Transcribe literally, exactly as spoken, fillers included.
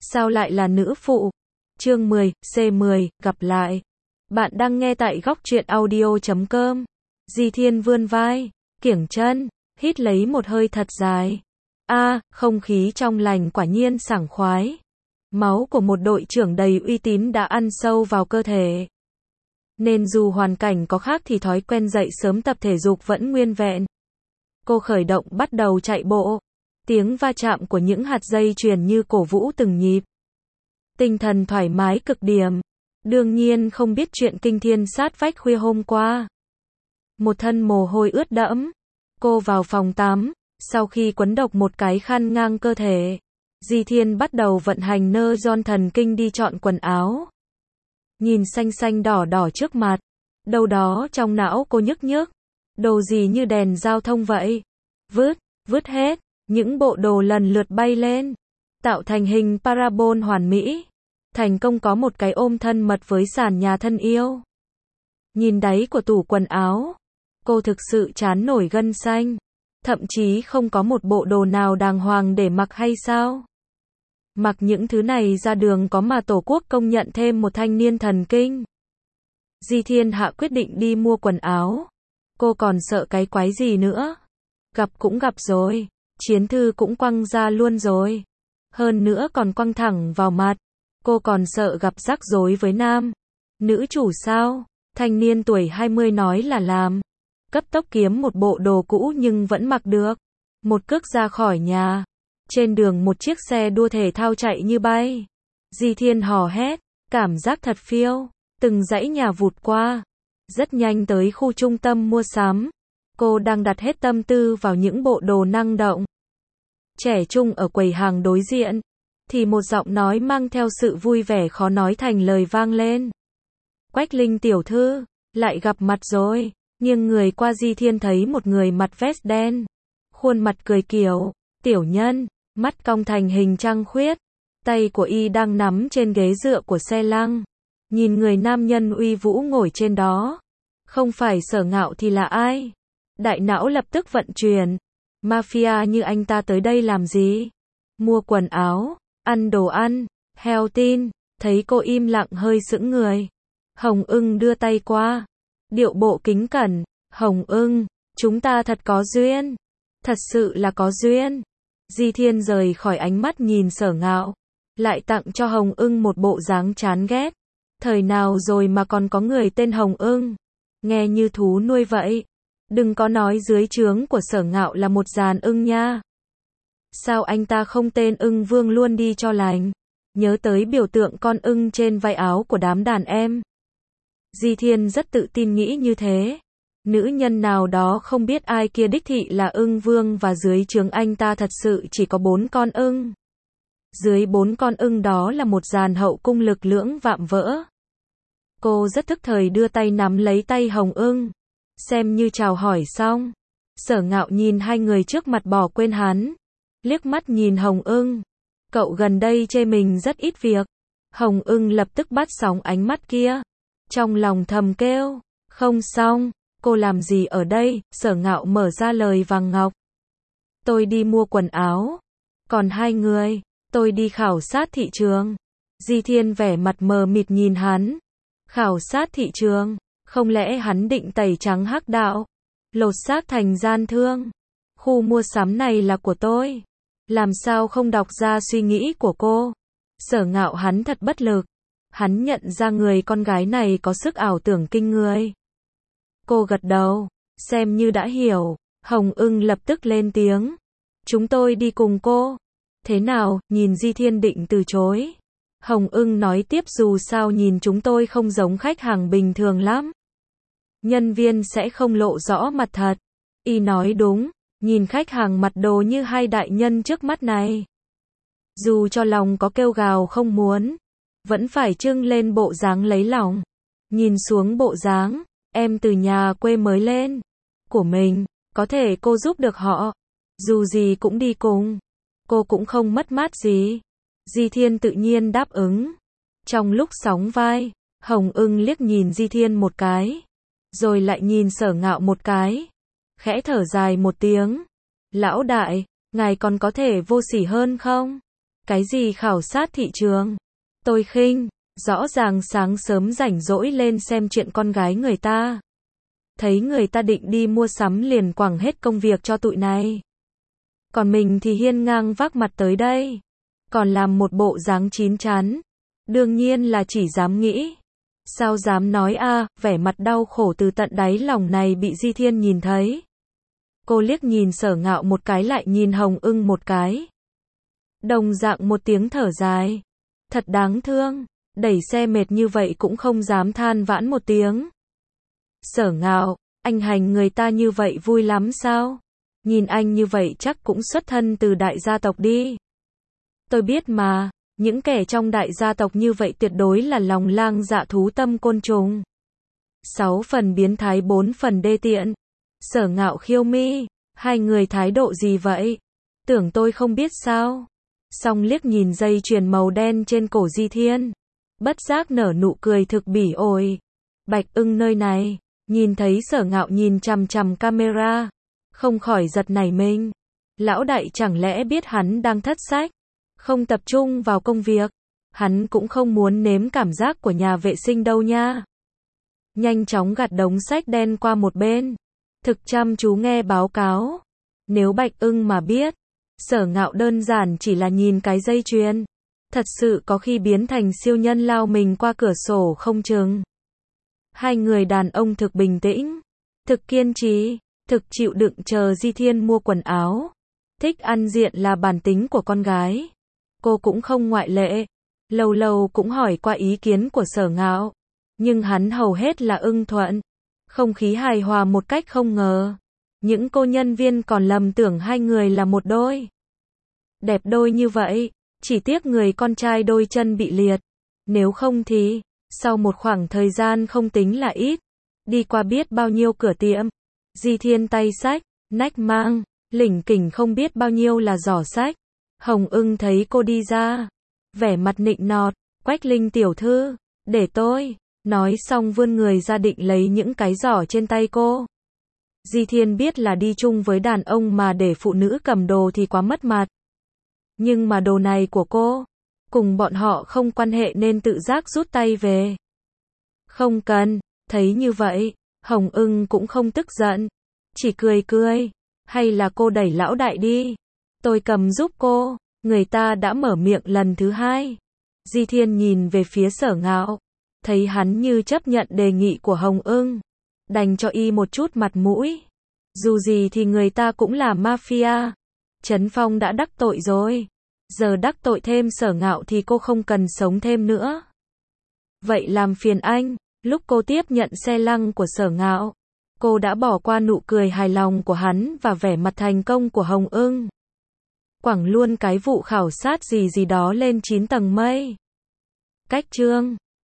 sao lại là nữ phụ? Chương mười, C mười, gặp lại. Bạn đang nghe tại góc truyện audio chấm com. Di Thiên vươn vai, kiểng chân, hít lấy một hơi thật dài. A, không khí trong lành quả nhiên sảng khoái. Máu của một đội trưởng đầy uy tín đã ăn sâu vào cơ thể. Nên dù hoàn cảnh có khác thì thói quen dậy sớm tập thể dục vẫn nguyên vẹn. Cô khởi động bắt đầu chạy bộ. Tiếng va chạm của những hạt dây chuyền như cổ vũ từng nhịp. Tinh thần thoải mái cực điểm. Đương nhiên không biết chuyện kinh thiên sát vách khuya hôm qua. Một thân mồ hôi ướt đẫm. Cô vào phòng tắm. Sau khi quấn độc một cái khăn ngang cơ thể, Di Thiên bắt đầu vận hành nơ giòn thần kinh đi chọn quần áo. Nhìn xanh xanh đỏ đỏ trước mặt. Đâu đó trong não cô nhức nhức. Đồ gì như đèn giao thông vậy. Vứt, vứt hết. Những bộ đồ lần lượt bay lên. Tạo thành hình parabol hoàn mỹ. Thành công có một cái ôm thân mật với sàn nhà thân yêu. Nhìn đáy của tủ quần áo. Cô thực sự chán nổi gân xanh. Thậm chí không có một bộ đồ nào đàng hoàng để mặc hay sao? Mặc những thứ này ra đường có mà Tổ quốc công nhận thêm một thanh niên thần kinh. Di Thiên Hạ quyết định đi mua quần áo. Cô còn sợ cái quái gì nữa? Gặp cũng gặp rồi. Chiến thư cũng quăng ra luôn rồi. Hơn nữa còn quăng thẳng vào mặt. Cô còn sợ gặp rắc rối với nam. Nữ chủ sao? Thanh niên tuổi hai mươi nói là làm. Cấp tốc kiếm một bộ đồ cũ nhưng vẫn mặc được. Một cước ra khỏi nhà. Trên đường một chiếc xe đua thể thao chạy như bay. Di Thiên hò hét. Cảm giác thật phiêu. Từng dãy nhà vụt qua. Rất nhanh tới khu trung tâm mua sắm. Cô đang đặt hết tâm tư vào những bộ đồ năng động. Trẻ trung ở quầy hàng đối diện. Thì một giọng nói mang theo sự vui vẻ khó nói thành lời vang lên. Quách Linh tiểu thư, lại gặp mặt rồi. Nhưng người qua Di Thiên thấy một người mặc vest đen. Khuôn mặt cười kiểu, tiểu nhân, mắt cong thành hình trăng khuyết. Tay của y đang nắm trên ghế dựa của xe lăng. Nhìn người nam nhân uy vũ ngồi trên đó. Không phải Sở Ngạo thì là ai? Đại não lập tức vận chuyển. Mafia như anh ta tới đây làm gì? Mua quần áo, ăn đồ ăn, heo tin. Thấy cô im lặng hơi sững người. Hồng Ưng đưa tay qua. Điệu bộ kính cẩn. Hồng Ưng, chúng ta thật có duyên. Thật sự là có duyên. Di Thiên rời khỏi ánh mắt nhìn Sở Ngạo. Lại tặng cho Hồng Ưng một bộ dáng chán ghét. Thời nào rồi mà còn có người tên Hồng Ưng? Nghe như thú nuôi vậy. Đừng có nói dưới trướng của Sở Ngạo là một dàn ưng nha. Sao anh ta không tên ưng vương luôn đi cho lành? Nhớ tới biểu tượng con ưng trên vai áo của đám đàn em. Di Thiên rất tự tin nghĩ như thế. Nữ nhân nào đó không biết ai kia đích thị là ưng vương và dưới trướng anh ta thật sự chỉ có bốn con ưng. Dưới bốn con ưng đó là một dàn hậu cung lực lưỡng vạm vỡ. Cô rất thức thời đưa tay nắm lấy tay Hồng Ưng. Xem như chào hỏi xong. Sở Ngạo nhìn hai người trước mặt bỏ quên hắn. Liếc mắt nhìn Hồng Ưng. Cậu gần đây chê mình rất ít việc. Hồng Ưng lập tức bắt sóng ánh mắt kia. Trong lòng thầm kêu. Không xong. Cô làm gì ở đây? Sở Ngạo mở ra lời vàng ngọc. Tôi đi mua quần áo. Còn hai người. Tôi đi khảo sát thị trường. Di Thiên vẻ mặt mờ mịt nhìn hắn. Khảo sát thị trường. Không lẽ hắn định tẩy trắng hắc đạo? Lột xác thành gian thương. Khu mua sắm này là của tôi. Làm sao không đọc ra suy nghĩ của cô? Sở Ngạo hắn thật bất lực. Hắn nhận ra người con gái này có sức ảo tưởng kinh người. Cô gật đầu. Xem như đã hiểu. Hồng Ưng lập tức lên tiếng. Chúng tôi đi cùng cô. Thế nào? Nhìn Di Thiên định từ chối. Hồng Ưng nói tiếp dù sao nhìn chúng tôi không giống khách hàng bình thường lắm. Nhân viên sẽ không lộ rõ mặt thật. Y nói đúng. Nhìn khách hàng mặt đồ như hai đại nhân trước mắt này. Dù cho lòng có kêu gào không muốn. Vẫn phải trưng lên bộ dáng lấy lòng. Nhìn xuống bộ dáng. Em từ nhà quê mới lên. Của mình. Có thể cô giúp được họ. Dù gì cũng đi cùng. Cô cũng không mất mát gì. Di Thiên tự nhiên đáp ứng. Trong lúc sóng vai. Hồng Ưng liếc nhìn Di Thiên một cái. Rồi lại nhìn Sở Ngạo một cái. Khẽ thở dài một tiếng. Lão đại, ngài còn có thể vô sỉ hơn không? Cái gì khảo sát thị trường? Tôi khinh, rõ ràng sáng sớm rảnh rỗi lên xem chuyện con gái người ta. Thấy người ta định đi mua sắm liền quẳng hết công việc cho tụi này. Còn mình thì hiên ngang vác mặt tới đây. Còn làm một bộ dáng chín chắn. Đương nhiên là chỉ dám nghĩ. Sao dám nói a, à, vẻ mặt đau khổ từ tận đáy lòng này bị Di Thiên nhìn thấy. Cô liếc nhìn Sở Ngạo một cái lại nhìn Hồng Ưng một cái. Đồng dạng một tiếng thở dài. Thật đáng thương, đẩy xe mệt như vậy cũng không dám than vãn một tiếng. Sở Ngạo, anh hành người ta như vậy vui lắm sao? Nhìn anh như vậy chắc cũng xuất thân từ đại gia tộc đi. Tôi biết mà, những kẻ trong đại gia tộc như vậy tuyệt đối là lòng lang dạ thú tâm côn trùng. Sáu phần biến thái bốn phần đê tiện. Sở Ngạo khiêu mi, hai người thái độ gì vậy? Tưởng tôi không biết sao? Xong liếc nhìn dây chuyền màu đen trên cổ Di Thiên. Bất giác nở nụ cười thực bỉ ổi. Bạch Ưng nơi này, nhìn thấy Sở Ngạo nhìn chằm chằm camera. Không khỏi giật nảy mình. Lão đại chẳng lẽ biết hắn đang thất sách? Không tập trung vào công việc. Hắn cũng không muốn nếm cảm giác của nhà vệ sinh đâu nha. Nhanh chóng gạt đống sách đen qua một bên. Thực chăm chú nghe báo cáo. Nếu Bạch Ưng mà biết, Sở Ngạo đơn giản chỉ là nhìn cái dây chuyền. Thật sự có khi biến thành siêu nhân lao mình qua cửa sổ không chừng. Hai người đàn ông thực bình tĩnh, thực kiên trì, thực chịu đựng chờ Di Thiên mua quần áo. Thích ăn diện là bản tính của con gái. Cô cũng không ngoại lệ. Lâu lâu cũng hỏi qua ý kiến của Sở Ngạo. Nhưng hắn hầu hết là ưng thuận. Không khí hài hòa một cách không ngờ. Những cô nhân viên còn lầm tưởng hai người là một đôi. Đẹp đôi như vậy, chỉ tiếc người con trai đôi chân bị liệt. Nếu không thì, sau một khoảng thời gian không tính là ít, đi qua biết bao nhiêu cửa tiệm. Di Thiên tay sách, nách mang, lỉnh kỉnh không biết bao nhiêu là giỏ sách. Hồng Ưng thấy cô đi ra, vẻ mặt nịnh nọt, Quách Linh tiểu thư, để tôi. Nói xong vươn người ra định lấy những cái giỏ trên tay cô. Di Thiên biết là đi chung với đàn ông mà để phụ nữ cầm đồ thì quá mất mặt. Nhưng mà đồ này của cô, cùng bọn họ không quan hệ nên tự giác rút tay về. Không cần, thấy như vậy, Hồng Ưng cũng không tức giận, chỉ cười cười, hay là cô đẩy lão đại đi, tôi cầm giúp cô, người ta đã mở miệng lần thứ hai. Di Thiên nhìn về phía Sở Ngạo, thấy hắn như chấp nhận đề nghị của Hồng Ưng, đành cho y một chút mặt mũi. Dù gì thì người ta cũng là mafia. Trấn Phong đã đắc tội rồi, giờ đắc tội thêm Sở Ngạo thì cô không cần sống thêm nữa. Vậy làm phiền anh. Lúc cô tiếp nhận xe lăng của Sở Ngạo, cô đã bỏ qua nụ cười hài lòng của hắn và vẻ mặt thành công của Hồng Ưng. Quẳng luôn cái vụ khảo sát gì gì đó lên chín tầng mây. Cách chương